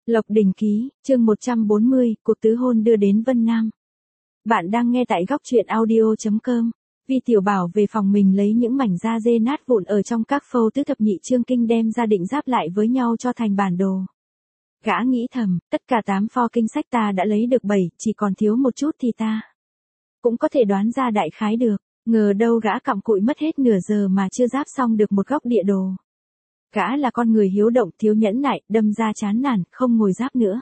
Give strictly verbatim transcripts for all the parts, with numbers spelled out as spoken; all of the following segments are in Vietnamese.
Lộc Đình Ký, chương một trăm bốn mươi, cuộc tứ hôn đưa đến Vân Nam. Bạn đang nghe tại góc truyện audio chấm com. Vi Tiểu Bảo về phòng mình lấy những mảnh da dê nát vụn ở trong các phâu tứ thập nhị chương kinh đem ra định giáp lại với nhau cho thành bản đồ. Gã nghĩ thầm, tất cả tám pho kinh sách ta đã lấy được bảy, chỉ còn thiếu một chút thì ta cũng có thể đoán ra đại khái được. Ngờ đâu gã cặm cụi mất hết nửa giờ mà chưa giáp xong được một góc địa đồ. Gã là con người hiếu động thiếu nhẫn nại, đâm ra chán nản, không ngồi giáp nữa.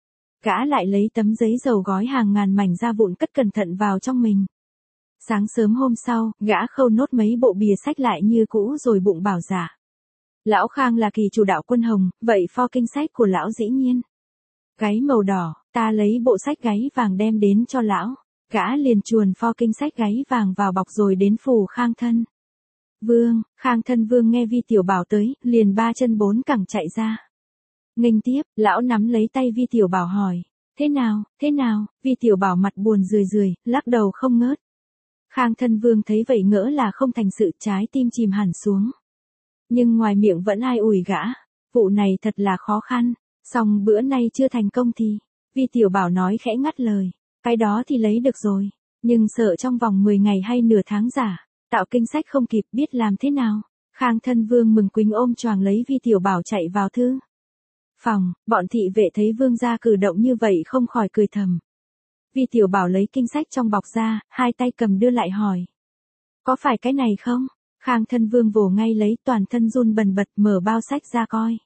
Gã lại lấy tấm giấy dầu gói hàng ngàn mảnh da vụn cất cẩn thận vào trong mình. Sáng sớm hôm sau, gã khâu nốt mấy bộ bìa sách lại như cũ rồi bụng bảo dạ. Lão Khang là kỳ chủ đạo quân hồng, vậy pho kinh sách của lão dĩ nhiên gáy màu đỏ, ta lấy bộ sách gáy vàng đem đến cho lão. Gã liền chuồn pho kinh sách gáy vàng vào bọc rồi đến phủ Khang thân Vương. Khang thân Vương nghe Vi Tiểu Bảo tới, liền ba chân bốn cẳng chạy ra. Nghênh tiếp, lão nắm lấy tay Vi Tiểu Bảo hỏi, thế nào, thế nào? Vi Tiểu Bảo mặt buồn rười rười, lắc đầu không ngớt. Khang thân Vương thấy vậy ngỡ là không thành sự, trái tim chìm hẳn xuống. Nhưng ngoài miệng vẫn ai ủi gã, vụ này thật là khó khăn, song bữa nay chưa thành công thì, Vi Tiểu Bảo nói khẽ ngắt lời, cái đó thì lấy được rồi, nhưng sợ trong vòng mười ngày hay nửa tháng giả, tạo kinh sách không kịp, biết làm thế nào. Khang thân Vương mừng quính ôm choàng lấy Vi Tiểu Bảo chạy vào thư phòng, bọn thị vệ thấy Vương gia cử động như vậy không khỏi cười thầm. Vi Tiểu Bảo lấy kinh sách trong bọc ra, hai tay cầm đưa lại hỏi, có phải cái này không? Khang thân Vương vồ ngay lấy, toàn thân run bần bật, mở bao sách ra coi.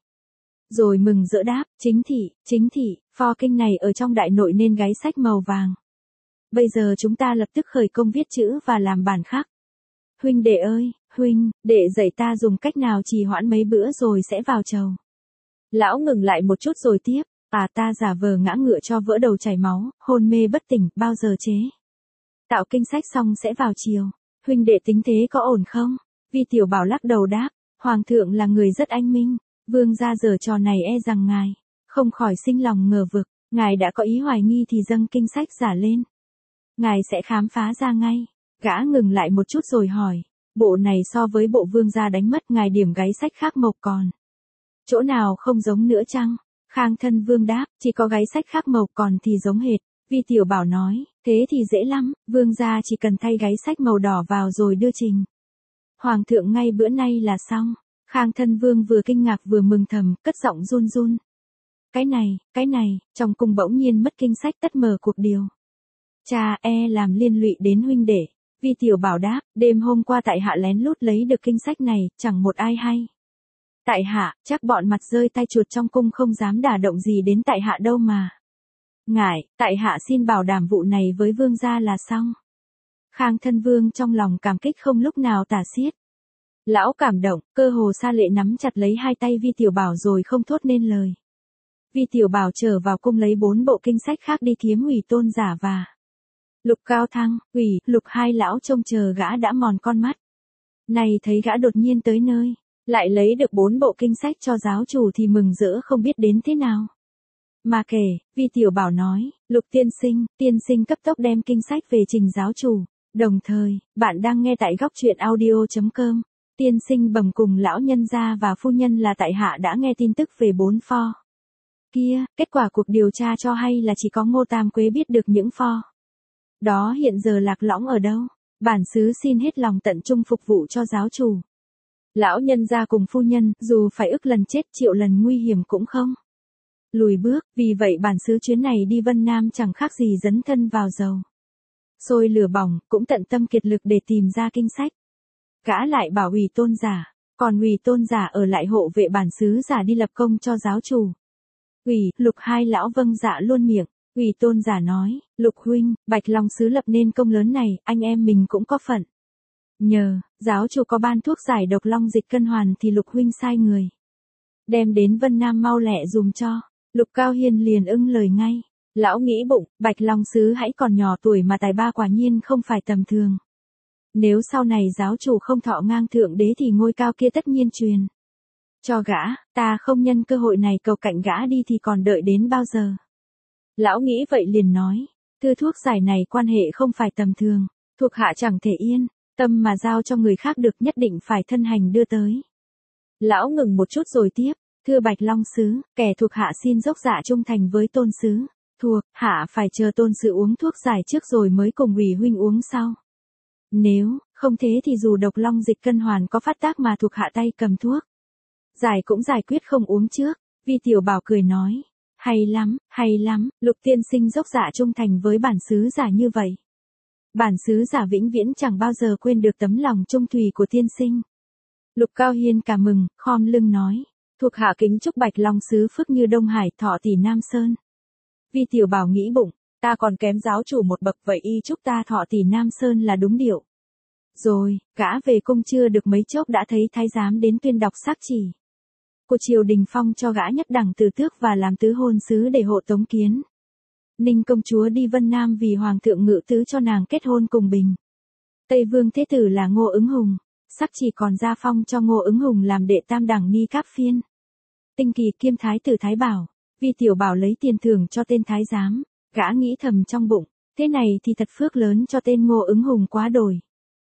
Rồi mừng rỡ đáp, chính thị, chính thị, pho kinh này ở trong đại nội nên gáy sách màu vàng. Bây giờ chúng ta lập tức khởi công viết chữ và làm bản khắc. Huynh đệ ơi, huynh, đệ dạy ta dùng cách nào trì hoãn mấy bữa rồi sẽ vào chầu. Lão ngừng lại một chút rồi tiếp, à ta giả vờ ngã ngựa cho vỡ đầu chảy máu, hôn mê bất tỉnh, bao giờ chế tạo kinh sách xong sẽ vào chiều. Huynh đệ tính thế có ổn không? Vi Tiểu Bảo lắc đầu đáp, Hoàng thượng là người rất anh minh, Vương gia giở trò này e rằng ngài không khỏi sinh lòng ngờ vực, ngài đã có ý hoài nghi thì dâng kinh sách giả lên. Ngài sẽ khám phá ra ngay. Gã ngừng lại một chút rồi hỏi, bộ này so với bộ Vương gia đánh mất ngài điểm gáy sách khác mộc còn chỗ nào không giống nữa chăng? Khang thân Vương đáp, chỉ có gáy sách khác màu còn thì giống hệt. Vi Tiểu Bảo nói, thế thì dễ lắm, Vương gia chỉ cần thay gáy sách màu đỏ vào rồi đưa trình Hoàng thượng ngay bữa nay là xong. Khang thân Vương vừa kinh ngạc vừa mừng thầm, cất giọng run run. Cái này, cái này, trong cung bỗng nhiên mất kinh sách, tất mở cuộc điều cha e làm liên lụy đến huynh đệ. Vi Tiểu Bảo đáp, đêm hôm qua tại hạ lén lút lấy được kinh sách này, chẳng một ai hay. Tại hạ, chắc bọn mặt rơi tay chuột trong cung không dám đả động gì đến tại hạ đâu mà. Ngại, tại hạ xin bảo đảm vụ này với Vương gia là xong. Khang thân Vương trong lòng cảm kích không lúc nào tả xiết. Lão cảm động, cơ hồ sa lệ nắm chặt lấy hai tay Vi Tiểu Bảo rồi không thốt nên lời. Vi Tiểu Bảo trở vào cung lấy bốn bộ kinh sách khác đi kiếm Ủy Tôn Giả và Lục Cao Thăng. Ủy, Lục hai lão trông chờ gã đã mòn con mắt. Này thấy gã đột nhiên tới nơi, lại lấy được bốn bộ kinh sách cho giáo chủ thì mừng rỡ không biết đến thế nào. Mà kể, Vi Tiểu Bảo nói, Lục tiên sinh, tiên sinh cấp tốc đem kinh sách về trình giáo chủ. Đồng thời, bạn đang nghe tại góc truyện audio chấm com. Tiên sinh bẩm cùng lão nhân gia và phu nhân là tại hạ đã nghe tin tức về bốn pho kia, kết quả cuộc điều tra cho hay là chỉ có Ngô Tam Quế biết được những pho đó hiện giờ lạc lõng ở đâu. Bản xứ xin hết lòng tận trung phục vụ cho giáo chủ. Lão nhân gia cùng phu nhân, dù phải ức lần chết triệu lần nguy hiểm cũng không lùi bước, vì vậy bản xứ chuyến này đi Vân Nam chẳng khác gì dấn thân vào dầu sôi lửa bỏng, cũng tận tâm kiệt lực để tìm ra kinh sách. Gã lại bảo Ủy Tôn Giả, còn Ủy Tôn Giả ở lại hộ vệ bản xứ giả đi lập công cho giáo chủ. Ủy, Lục hai lão vâng dạ luôn miệng. Ủy Tôn Giả nói, Lục huynh, Bạch Long sứ lập nên công lớn này, anh em mình cũng có phận. Nhờ, giáo chủ có ban thuốc giải độc long dịch cân hoàn thì Lục huynh sai người đem đến Vân Nam mau lẹ dùm cho. Lục Cao Hiên liền ưng lời ngay. Lão nghĩ bụng, Bạch Long sứ hãy còn nhỏ tuổi mà tài ba quả nhiên không phải tầm thường. Nếu sau này giáo chủ không thọ ngang thượng đế thì ngôi cao kia tất nhiên truyền cho gã, ta không nhân cơ hội này cầu cạnh gã đi thì còn đợi đến bao giờ. Lão nghĩ vậy liền nói, thư thuốc giải này quan hệ không phải tầm thường, thuộc hạ chẳng thể yên tâm mà giao cho người khác được, nhất định phải thân hành đưa tới. Lão ngừng một chút rồi tiếp, Thưa Bạch Long sứ, kẻ thuộc hạ xin dốc dạ trung thành với tôn sứ. Thuộc hạ phải chờ tôn sứ uống thuốc giải trước rồi mới cùng ủy huynh uống sau. Nếu không thế thì dù độc long dịch cân hoàn có phát tác mà thuộc hạ tay cầm thuốc giải cũng giải quyết không uống trước. Vi Tiểu Bảo cười nói, hay lắm, hay lắm, Lục tiên sinh dốc dạ trung thành với bản sứ giả như vậy. Bản sứ giả vĩnh viễn chẳng bao giờ quên được tấm lòng trung thủy của tiên sinh. Lục Cao Hiên cả mừng, khom lưng nói, thuộc hạ kính chúc Bạch Long sứ phước như Đông Hải, thọ tỷ Nam Sơn. Vi Tiểu Bảo nghĩ bụng, ta còn kém giáo chủ một bậc vậy y chúc ta thọ tỷ Nam Sơn là đúng điệu. Rồi, gã về cung chưa được mấy chốc đã thấy thái giám đến tuyên đọc xác chỉ của triều đình phong cho gã nhất đẳng từ tước và làm tứ hôn sứ để hộ tống Kiến Ninh công chúa đi Vân Nam vì hoàng thượng ngự tứ cho nàng kết hôn cùng Bình Tây Vương thế tử là Ngô Ứng Hùng. Sắc chỉ còn ra phong cho Ngô Ứng Hùng làm đệ tam đẳng ni cáp phiên tinh kỳ kiêm thái tử Thái Bảo. Vi Tiểu Bảo lấy tiền thưởng cho tên thái giám, gã nghĩ thầm trong bụng, thế này thì thật phước lớn cho tên Ngô Ứng Hùng quá đổi.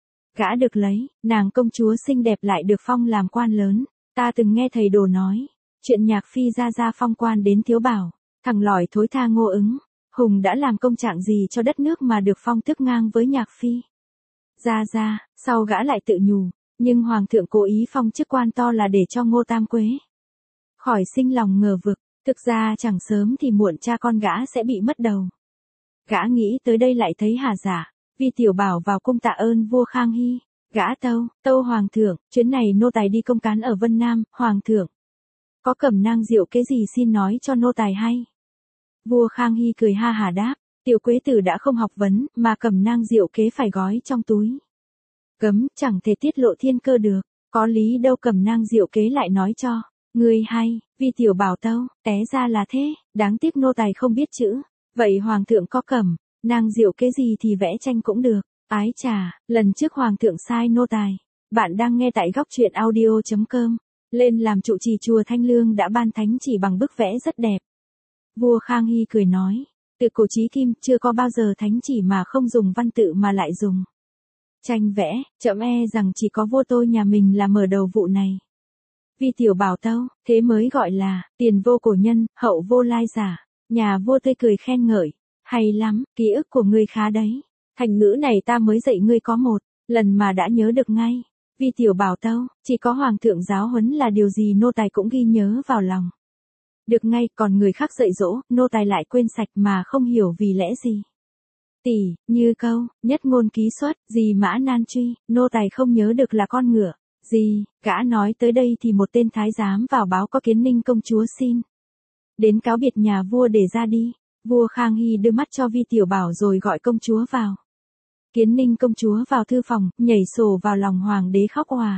Gã được lấy, nàng công chúa xinh đẹp lại được phong làm quan lớn. Ta từng nghe thầy đồ nói, chuyện nhạc phi ra ra phong quan đến Thiếu Bảo, thằng lỏi thối tha Ngô Ứng Hùng đã làm công trạng gì cho đất nước mà được phong tước ngang với nhạc phi. Ra ra, sau gã lại tự nhủ, nhưng hoàng thượng cố ý phong chức quan to là để cho Ngô Tam Quế khỏi sinh lòng ngờ vực, thực ra chẳng sớm thì muộn cha con gã sẽ bị mất đầu. Gã nghĩ tới đây lại thấy hà giả. Vi Tiểu Bảo vào cung tạ ơn vua Khang Hy. Gã tâu, tâu hoàng thượng, chuyến này nô tài đi công cán ở Vân Nam, hoàng thượng có cẩm nang diệu kế gì xin nói cho nô tài hay. Vua Khang Hy cười ha hà đáp, tiểu quế tử đã không học vấn, mà cẩm nang diệu kế phải gói trong túi cấm, chẳng thể tiết lộ thiên cơ được, có lý đâu cẩm nang diệu kế lại nói cho ngươi hay. Vi Tiểu Bảo tâu, té ra là thế, đáng tiếc nô tài không biết chữ. Vậy hoàng thượng có cẩm nang diệu kế gì thì vẽ tranh cũng được. Ái chà, lần trước hoàng thượng sai nô tài. Bạn đang nghe tại góc truyện audio chấm com. Lên làm trụ trì chùa Thanh Lương đã ban thánh chỉ bằng bức vẽ rất đẹp. Vua Khang Hy cười nói, từ cổ chí kim chưa có bao giờ thánh chỉ mà không dùng văn tự mà lại dùng tranh vẽ, trẫm e rằng chỉ có vua tôi nhà mình là mở đầu vụ này. Vi Tiểu Bảo tâu, thế mới gọi là tiền vô cổ nhân, hậu vô lai giả. Nhà vua tươi cười khen ngợi, hay lắm, ký ức của ngươi khá đấy. Thành ngữ này ta mới dạy ngươi có một lần mà đã nhớ được ngay. Vi Tiểu Bảo tâu, chỉ có hoàng thượng giáo huấn là điều gì nô tài cũng ghi nhớ vào lòng được ngay, còn người khác dạy dỗ, nô tài lại quên sạch mà không hiểu vì lẽ gì. Tỷ, như câu, nhất ngôn ký xuất, gì mã nan truy, nô tài không nhớ được là con ngựa gì. Gã nói tới đây thì một tên thái giám vào báo có Kiến Ninh công chúa xin đến cáo biệt nhà vua để ra đi. Vua Khang Hy đưa mắt cho Vi Tiểu Bảo rồi gọi công chúa vào. Kiến Ninh công chúa vào thư phòng, nhảy sổ vào lòng hoàng đế khóc òa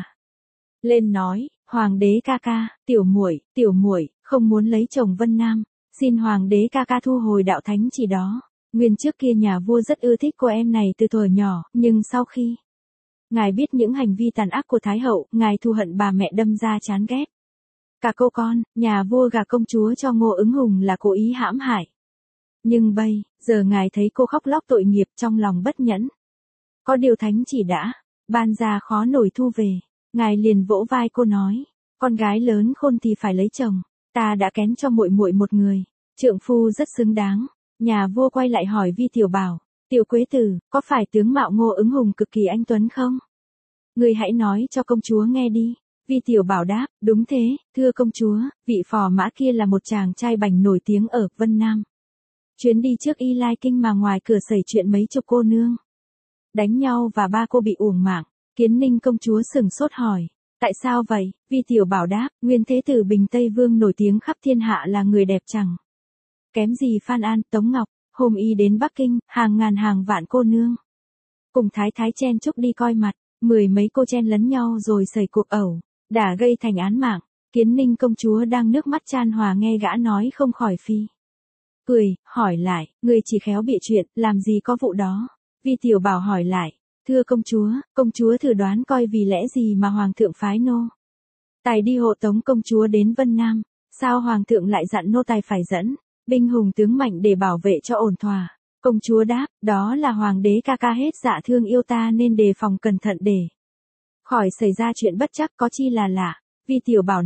lên nói, hoàng đế ca ca, tiểu muội, tiểu muội không muốn lấy chồng Vân Nam, xin hoàng đế ca ca thu hồi đạo thánh chỉ đó. Nguyên trước kia nhà vua rất ưa thích cô em này từ thuở nhỏ, nhưng sau khi ngài biết những hành vi tàn ác của thái hậu, ngài thù hận bà mẹ đâm ra chán ghét cả cô con. Nhà vua gả công chúa cho Ngô Ứng Hùng là cố ý hãm hại. Nhưng bây giờ ngài thấy cô khóc lóc tội nghiệp, trong lòng bất nhẫn. Có điều thánh chỉ đã ban ra khó nổi thu về. Ngài liền vỗ vai cô nói, con gái lớn khôn thì phải lấy chồng, ta đã kén cho muội muội một người trượng phu rất xứng đáng. Nhà vua quay lại hỏi Vi Tiểu Bảo, tiểu quế tử, có phải tướng mạo Ngô Ứng Hùng cực kỳ anh tuấn không? Ngươi hãy nói cho công chúa nghe đi. Vi Tiểu Bảo đáp, đúng thế, thưa công chúa, vị phò mã kia là một chàng trai bảnh nổi tiếng ở Vân Nam. Chuyến đi trước Y Lai Kinh mà ngoài cửa xảy chuyện mấy chục cô nương đánh nhau và ba cô bị uổng mạng. Kiến Ninh công chúa sửng sốt hỏi, tại sao vậy? Vi Tiểu Bảo đáp, nguyên thế tử Bình Tây Vương nổi tiếng khắp thiên hạ là người đẹp chẳng kém gì Phan An, Tống Ngọc. Hôm y đến Bắc Kinh, hàng ngàn hàng vạn cô nương cùng thái thái chen chúc đi coi mặt, mười mấy cô chen lấn nhau rồi xảy cuộc ẩu đã gây thành án mạng. Kiến Ninh công chúa đang nước mắt chan hòa nghe gã nói không khỏi phi cười, hỏi lại, người chỉ khéo bịa chuyện, làm gì có vụ đó. Vi Tiểu Bảo hỏi lại, thưa công chúa, công chúa thử đoán coi vì lẽ gì mà hoàng thượng phái nô tài đi hộ tống công chúa đến Vân Nam. Sao hoàng thượng lại dặn nô tài phải dẫn binh hùng tướng mạnh để bảo vệ cho ổn thỏa? Công chúa đáp, đó là hoàng đế ca ca hết dạ thương yêu ta nên đề phòng cẩn thận để khỏi xảy ra chuyện bất trắc, có chi là lạ. Vi Tiểu Bảo nói,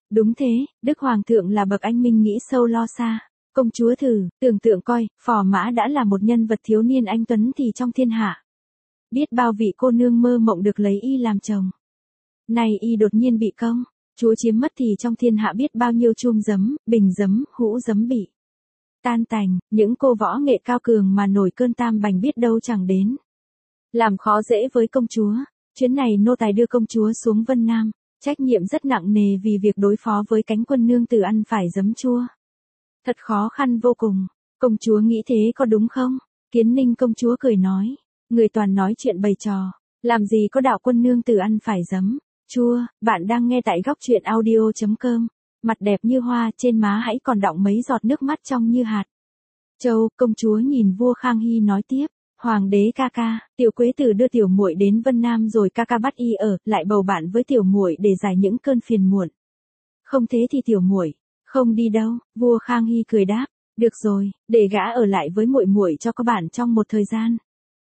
Đúng thế, Đức Hoàng thượng là bậc anh minh nghĩ sâu lo xa. Công chúa thử, tưởng tượng coi, Phò Mã đã là một nhân vật thiếu niên anh tuấn thì trong thiên hạ. Biết bao vị cô nương mơ mộng được lấy y làm chồng. Này y đột nhiên bị công, chúa chiếm mất thì trong thiên hạ biết bao nhiêu chum giấm, bình giấm, hũ giấm bị tan tành, những cô võ nghệ cao cường mà nổi cơn tam bành biết đâu chẳng đến. Làm khó dễ với công chúa, chuyến này nô tài đưa công chúa xuống Vân Nam, trách nhiệm rất nặng nề vì việc đối phó với cánh quân nương tử ăn phải giấm chua. Thật khó khăn vô cùng, công chúa nghĩ thế có đúng không? Kiến Ninh công chúa cười nói, người toàn nói chuyện bày trò, làm gì có đạo quân nương tử ăn phải giấm chua. Bạn đang nghe tại góc truyện audio chấm com. Mặt đẹp như hoa, trên má hãy còn đọng mấy giọt nước mắt trong như hạt châu. Công chúa nhìn vua Khang Hy nói tiếp, hoàng đế ca ca, tiểu quế tử đưa tiểu muội đến Vân Nam rồi ca ca bắt y ở lại bầu bạn với tiểu muội để giải những cơn phiền muộn. Không thế thì tiểu muội không đi đâu. Vua Khang Hy cười đáp, được rồi, để gã ở lại với muội muội cho có bạn trong một thời gian.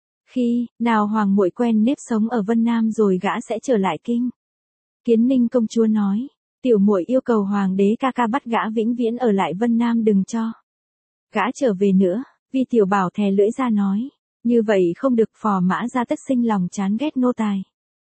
Khi nào hoàng muội quen nếp sống ở Vân Nam rồi gã sẽ trở lại kinh. Kiến Ninh công chúa nói, tiểu muội yêu cầu hoàng đế ca ca bắt gã vĩnh viễn ở lại Vân Nam, đừng cho gã trở về nữa. Vi tiểu bảo thè lưỡi ra nói, như vậy không được, Phò Mã ra tất sinh lòng chán ghét nô tài.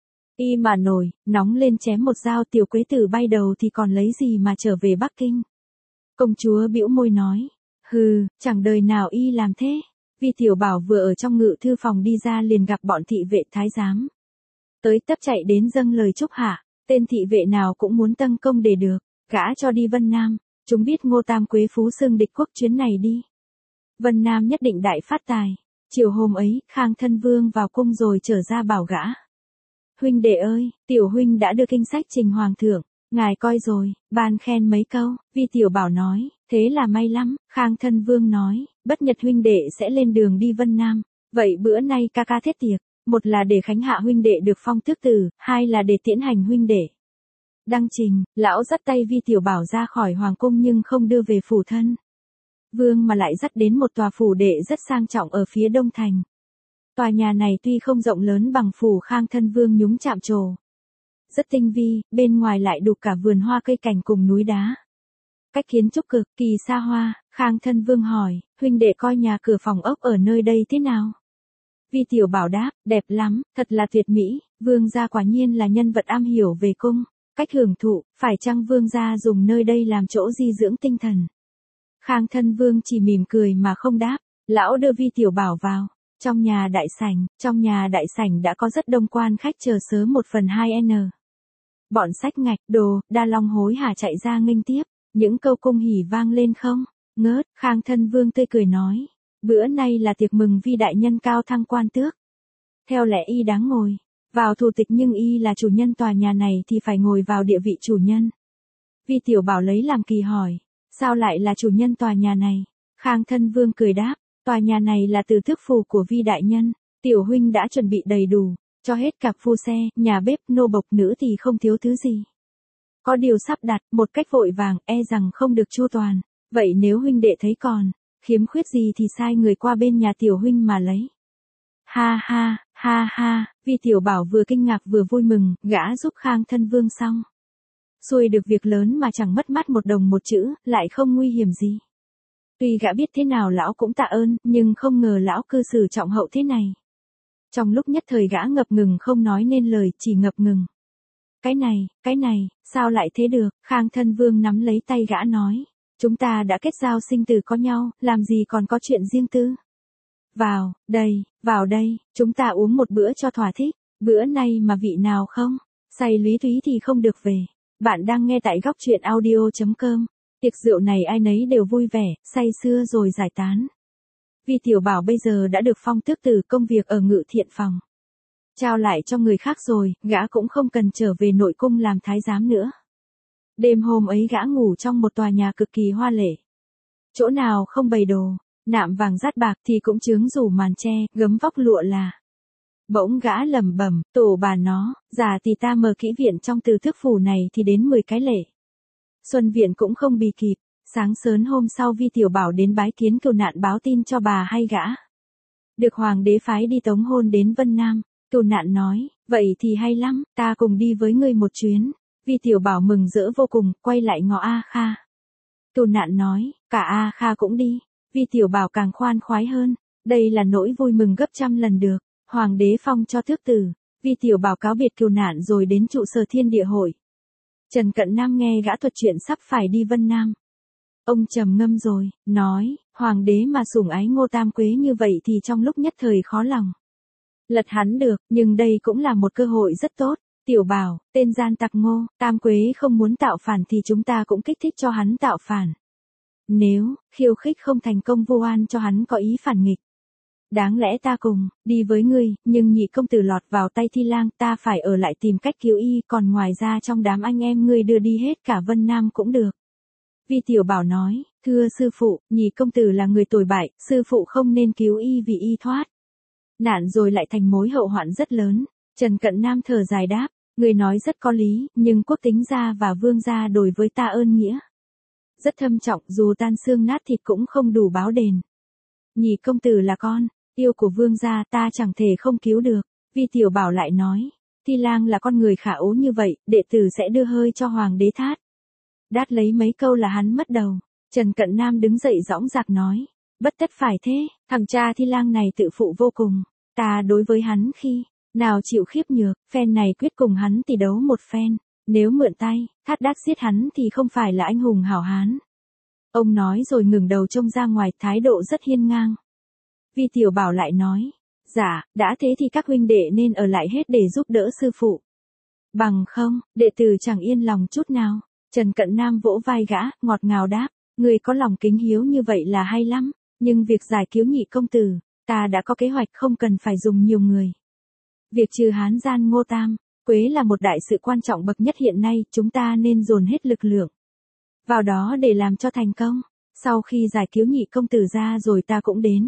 Y mà nổi, nóng lên chém một dao tiểu quế tử bay đầu thì còn lấy gì mà trở về Bắc Kinh. Công chúa bĩu môi nói, hừ, chẳng đời nào y làm thế. Vi tiểu bảo vừa ở trong ngự thư phòng đi ra liền gặp bọn thị vệ thái giám. Tới tấp chạy đến dâng lời chúc hạ, tên thị vệ nào cũng muốn tăng công để được, gã cho đi Vân Nam. Chúng biết Ngô Tam Quế Phú xưng địch quốc, chuyến này đi Vân Nam nhất định đại phát tài. Chiều hôm ấy, Khang Thân Vương vào cung rồi trở ra bảo gã, huynh đệ ơi, tiểu huynh đã đưa kinh sách trình hoàng thượng, ngài coi rồi, ban khen mấy câu. Vi tiểu bảo nói, thế là may lắm. Khang Thân Vương nói, bất nhật huynh đệ sẽ lên đường đi Vân Nam, vậy bữa nay ca ca thiết tiệc, một là để khánh hạ huynh đệ được phong tước tử, hai là để tiễn hành huynh đệ đăng trình. Lão dắt tay Vi tiểu bảo ra khỏi hoàng cung nhưng không đưa về phủ thân vương mà lại dắt đến một tòa phủ đệ rất sang trọng ở phía đông thành. Tòa nhà này tuy không rộng lớn bằng phủ Khang Thân Vương nhúng chạm trổ, rất tinh vi, bên ngoài lại đục cả vườn hoa cây cảnh cùng núi đá. Cách kiến trúc cực kỳ xa hoa. Khang Thân Vương hỏi, huynh đệ coi nhà cửa phòng ốc ở nơi đây thế nào? Vi tiểu bảo đáp, đẹp lắm, thật là tuyệt mỹ. Vương gia quả nhiên là nhân vật am hiểu về cung, cách hưởng thụ, phải chăng vương gia dùng nơi đây làm chỗ di dưỡng tinh thần? Khang Thân Vương chỉ mỉm cười mà không đáp. Lão đưa Vi tiểu bảo vào trong nhà đại sảnh. Trong nhà đại sảnh đã có rất đông quan khách chờ sớm một phần hai n. Bọn sách ngạch, đồ, đa long hối hả chạy ra nghênh tiếp. Những câu cung hỉ vang lên không ngớt. Khang Thân Vương tươi cười nói, bữa nay là tiệc mừng Vi đại nhân cao thăng quan tước. Theo lẽ y đáng ngồi vào thủ tịch, nhưng y là chủ nhân tòa nhà này thì phải ngồi vào địa vị chủ nhân. Vi tiểu bảo lấy làm kỳ hỏi, sao lại là chủ nhân tòa nhà này? Khang Thân Vương cười đáp, tòa nhà này là từ tước phủ của Vi đại nhân, tiểu huynh đã chuẩn bị đầy đủ, cho hết cả phu xe, nhà bếp, nô bộc nữ thì không thiếu thứ gì. Có điều sắp đặt một cách vội vàng, e rằng không được chu toàn. Vậy nếu huynh đệ thấy còn khiếm khuyết gì thì sai người qua bên nhà tiểu huynh mà lấy. Ha ha, ha ha. Vi tiểu bảo vừa kinh ngạc vừa vui mừng, gã giúp Khang Thân Vương xong xuôi được việc lớn mà chẳng mất mát một đồng một chữ, lại không nguy hiểm gì. Tuy gã biết thế nào lão cũng tạ ơn, nhưng không ngờ lão cư xử trọng hậu thế này. Trong lúc nhất thời gã ngập ngừng không nói nên lời, chỉ ngập ngừng. Cái này, cái này, sao lại thế được? Khang Thân Vương nắm lấy tay gã nói, chúng ta đã kết giao sinh tử có nhau, làm gì còn có chuyện riêng tư. Vào, đây, vào đây, chúng ta uống một bữa cho thỏa thích. Bữa nay mà vị nào không say lý thúy thì không được về. Bạn đang nghe tại góc truyện audio chấm com. Tiệc rượu này ai nấy đều vui vẻ, say sưa rồi giải tán. Vi tiểu bảo bây giờ đã được phong tước tử, công việc ở ngự thiện phòng trao lại cho người khác rồi, gã cũng không cần trở về nội cung làm thái giám nữa. Đêm hôm ấy gã ngủ trong một tòa nhà cực kỳ hoa lệ. Chỗ nào không bày đồ, nạm vàng dát bạc thì cũng chướng rủ màn tre, gấm vóc lụa là. Bỗng gã lẩm bẩm, tổ bà nó, già thì ta mở kỹ viện trong từ thức phủ này thì đến mười cái lệ. Xuân viện cũng không bì kịp. Sáng sớm hôm sau Vi tiểu bảo đến bái kiến cừu nạn báo tin cho bà hay gã được hoàng đế phái đi tống hôn đến Vân Nam. Cừu nạn nói, vậy thì hay lắm, ta cùng đi với ngươi một chuyến. Vi Tiểu Bảo mừng rỡ vô cùng, quay lại ngó A Kha. Cừu Nạn nói, cả A Kha cũng đi. Vi Tiểu Bảo càng khoan khoái hơn, đây là nỗi vui mừng gấp trăm lần được. Hoàng đế phong cho tước tử, Vi Tiểu Bảo cáo biệt Cừu Nạn rồi đến trụ sở Thiên Địa Hội. Trần Cận Nam nghe gã thuật chuyện sắp phải đi Vân Nam. Ông trầm ngâm rồi, nói, hoàng đế mà sủng ái Ngô Tam Quế như vậy thì trong lúc nhất thời khó lòng lật hắn được, nhưng đây cũng là một cơ hội rất tốt. Tiểu Bảo, tên gian tặc Ngô Tam Quế không muốn tạo phản thì chúng ta cũng kích thích cho hắn tạo phản. Nếu khiêu khích không thành công, vu oan cho hắn có ý phản nghịch. Đáng lẽ ta cùng đi với ngươi, nhưng nhị công tử lọt vào tay Thi Lang, ta phải ở lại tìm cách cứu y, còn ngoài ra trong đám anh em ngươi đưa đi hết cả Vân Nam cũng được. Vi Tiểu Bảo nói, thưa sư phụ, nhị công tử là người tồi bại, sư phụ không nên cứu y vì y thoát nạn rồi lại thành mối hậu hoạn rất lớn. Trần Cận Nam thở dài đáp, người nói rất có lý, nhưng quốc tính gia và vương gia đối với ta ơn nghĩa rất thâm trọng, dù tan xương nát thịt cũng không đủ báo đền. Nhị công tử là con yêu của vương gia, ta chẳng thể không cứu được. Vi Tiểu Bảo lại nói, Thi Lang là con người khả ố như vậy, đệ tử sẽ đưa hơi cho hoàng đế thát. Đát lấy mấy câu là hắn mất đầu. Trần Cận Nam đứng dậy dõng dạc nói, bất tất phải thế, thằng cha Thi Lang này tự phụ vô cùng, ta đối với hắn khi nào chịu khiếp nhược, phen này quyết cùng hắn tỷ đấu một phen, nếu mượn tay, thát đát giết hắn thì không phải là anh hùng hảo hán. Ông nói rồi ngừng đầu trông ra ngoài, thái độ rất hiên ngang. Vi Tiểu Bảo lại nói, dạ, đã thế thì các huynh đệ nên ở lại hết để giúp đỡ sư phụ. Bằng không, đệ tử chẳng yên lòng chút nào. Trần Cận Nam vỗ vai gã, ngọt ngào đáp, người có lòng kính hiếu như vậy là hay lắm, nhưng việc giải cứu nhị công tử, ta đã có kế hoạch, không cần phải dùng nhiều người. Việc trừ hán gian Ngô Tam Quế là một đại sự quan trọng bậc nhất hiện nay, chúng ta nên dồn hết lực lượng vào đó để làm cho thành công. Sau khi giải cứu nhị công tử ra rồi ta cũng đến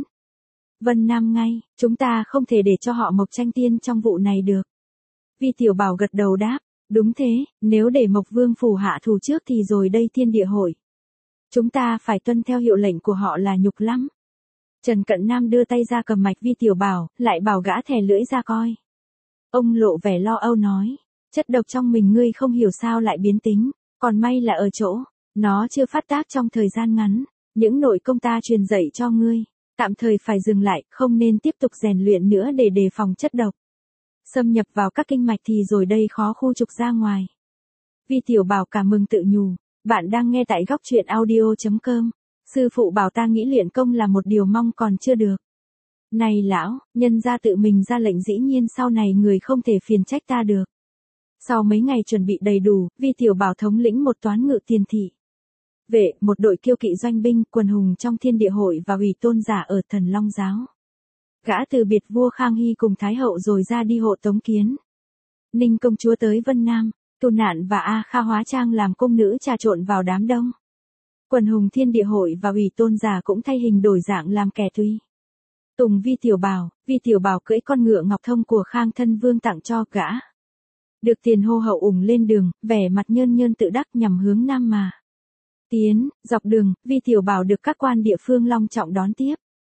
Vân Nam ngay, chúng ta không thể để cho họ Mộc tranh tiên trong vụ này được. Vi Tiểu Bảo gật đầu đáp, đúng thế, nếu để Mộc Vương phủ hạ thủ trước thì rồi đây Thiên Địa Hội chúng ta phải tuân theo hiệu lệnh của họ là nhục lắm. Trần Cận Nam đưa tay ra cầm mạch Vi Tiểu Bảo, lại bảo gã thè lưỡi ra coi. Ông lộ vẻ lo âu nói, chất độc trong mình ngươi không hiểu sao lại biến tính, còn may là ở chỗ nó chưa phát tác trong thời gian ngắn. Những nội công ta truyền dạy cho ngươi tạm thời phải dừng lại, không nên tiếp tục rèn luyện nữa để đề phòng chất độc xâm nhập vào các kinh mạch thì rồi đây khó khu trục ra ngoài. Vi Tiểu Bảo cảm mừng tự nhủ, bạn đang nghe tại góc truyện audio chấm com. Sư phụ bảo ta nghĩ luyện công là một điều mong còn chưa được. Này lão, nhân gia tự mình ra lệnh, dĩ nhiên sau này người không thể phiền trách ta được. Sau mấy ngày chuẩn bị đầy đủ, Vi Tiểu Bảo thống lĩnh một toán ngự tiền thị vệ, một đội kiêu kỵ doanh binh, quần hùng trong Thiên Địa Hội và ủy tôn giả ở Thần Long Giáo. Gã từ biệt vua Khang Hy cùng Thái Hậu rồi ra đi hộ tống kiến Ninh công chúa tới Vân Nam. Cừu Nạn và A Kha hóa trang làm cung nữ trà trộn vào đám đông. Quần hùng Thiên Địa Hội và ủy tôn giả cũng thay hình đổi dạng làm kẻ tùy tùng Vi Tiểu Bảo. Vi Tiểu Bảo cưỡi con ngựa ngọc thông của Khang Thân Vương tặng cho gã. Được tiền hô hậu ủng lên đường, vẻ mặt nhơn nhơn tự đắc nhằm hướng Nam mà tiến. Dọc đường, Vi Tiểu Bảo được các quan địa phương long trọng đón tiếp.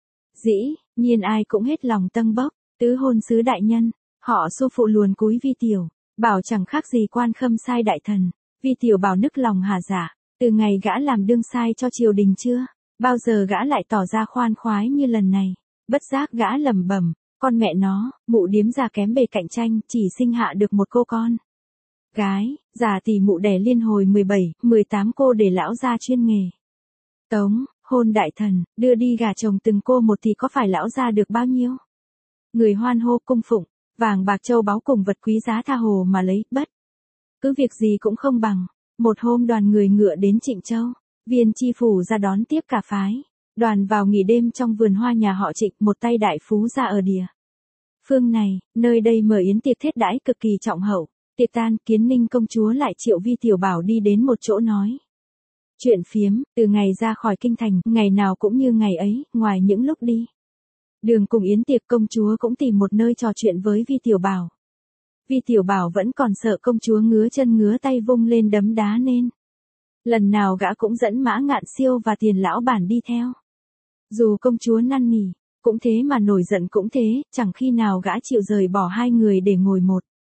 Dĩ nhiên ai cũng hết lòng tâng bốc. Tứ hôn sứ đại nhân, họ Xu phụ luồn cúi Vi Tiểu Bảo chẳng khác gì quan khâm sai đại thần. Vi Tiểu Bảo nức lòng hà dạ, từ ngày gã làm đương sai cho triều đình chưa bao giờ gã lại tỏ ra khoan khoái như lần này. Bất giác gã lẩm bẩm, con mẹ nó, mụ điếm già kém bề cạnh tranh, chỉ sinh hạ được một cô con gái, già tỷ mụ đẻ liên hồi mười bảy, mười tám cô để lão gia chuyên nghề tống hôn đại thần, đưa đi gả chồng từng cô một thì có phải lão gia được bao nhiêu người hoan hô cung phụng, vàng bạc châu báu cùng vật quý giá tha hồ mà lấy, bất cứ việc gì cũng không bằng. Một hôm đoàn người ngựa đến Trịnh Châu, Viên chi phủ ra đón tiếp cả phái. Đoàn vào nghỉ đêm trong vườn hoa nhà họ Trịnh, một tay đại phú ra ở địa phương này, nơi đây mở yến tiệc thiết đãi cực kỳ trọng hậu. Tiệc tan, Kiến Ninh công chúa lại triệu Vi Tiểu Bảo đi đến một chỗ nói chuyện phiếm. Từ ngày ra khỏi kinh thành, ngày nào cũng như ngày ấy, ngoài những lúc đi đường cùng yến tiệc, công chúa cũng tìm một nơi trò chuyện với Vi Tiểu Bảo. Vi Tiểu Bảo vẫn còn sợ công chúa ngứa chân ngứa tay vung lên đấm đá nên lần nào gã cũng dẫn Mã Ngạn Siêu và Tiền lão bản đi theo. Dù công chúa năn nỉ, cũng thế mà nổi giận cũng thế, chẳng khi nào gã chịu rời bỏ hai người để ngồi một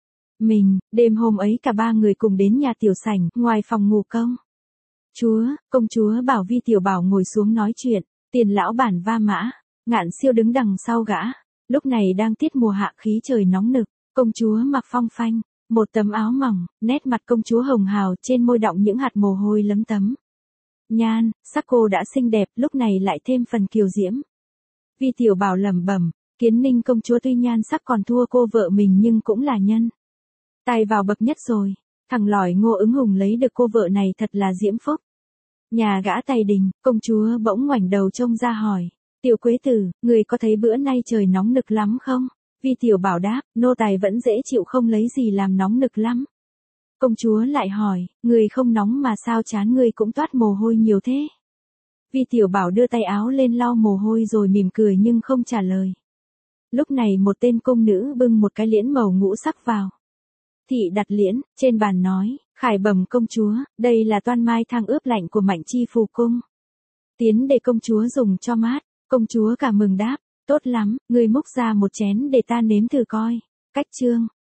Mình, đêm hôm ấy cả ba người cùng đến nhà tiểu sảnh, ngoài phòng ngủ công. Chúa, công chúa bảo Vi Tiểu Bảo ngồi xuống nói chuyện, Tiền lão bản va mã, Ngạn Siêu đứng đằng sau gã, lúc này đang tiết mùa hạ khí trời nóng nực, công chúa mặc phong phanh, một tấm áo mỏng, nét mặt công chúa hồng hào, trên môi đọng những hạt mồ hôi lấm tấm. Nhan, sắc cô đã xinh đẹp, lúc này lại thêm phần kiều diễm. Vi Tiểu Bảo lẩm bẩm, Kiến Ninh công chúa tuy nhan sắc còn thua cô vợ mình nhưng cũng là nhân tài vào bậc nhất rồi, thằng lỏi Ngô Ứng Hùng lấy được cô vợ này thật là diễm phúc. Nhà gã Tài Đình, công chúa bỗng ngoảnh đầu trông ra hỏi, Tiểu Quế Tử, người có thấy bữa nay trời nóng nực lắm không? Vi Tiểu Bảo đáp, nô tài vẫn dễ chịu không lấy gì làm nóng nực lắm. Công chúa lại hỏi, người không nóng mà sao chán người cũng toát mồ hôi nhiều thế? Vi Tiểu Bảo đưa tay áo lên lau mồ hôi rồi mỉm cười nhưng không trả lời. Lúc này một tên cung nữ bưng một cái liễn màu ngũ sắc vào. Thị đặt liễn, trên bàn nói, khải bẩm công chúa, đây là toan mai thang ướp lạnh của Mạnh Chi Phù Cung. Tiến để công chúa dùng cho mát, công chúa cả mừng đáp, tốt lắm, người múc ra một chén để ta nếm thử coi. Cách chương,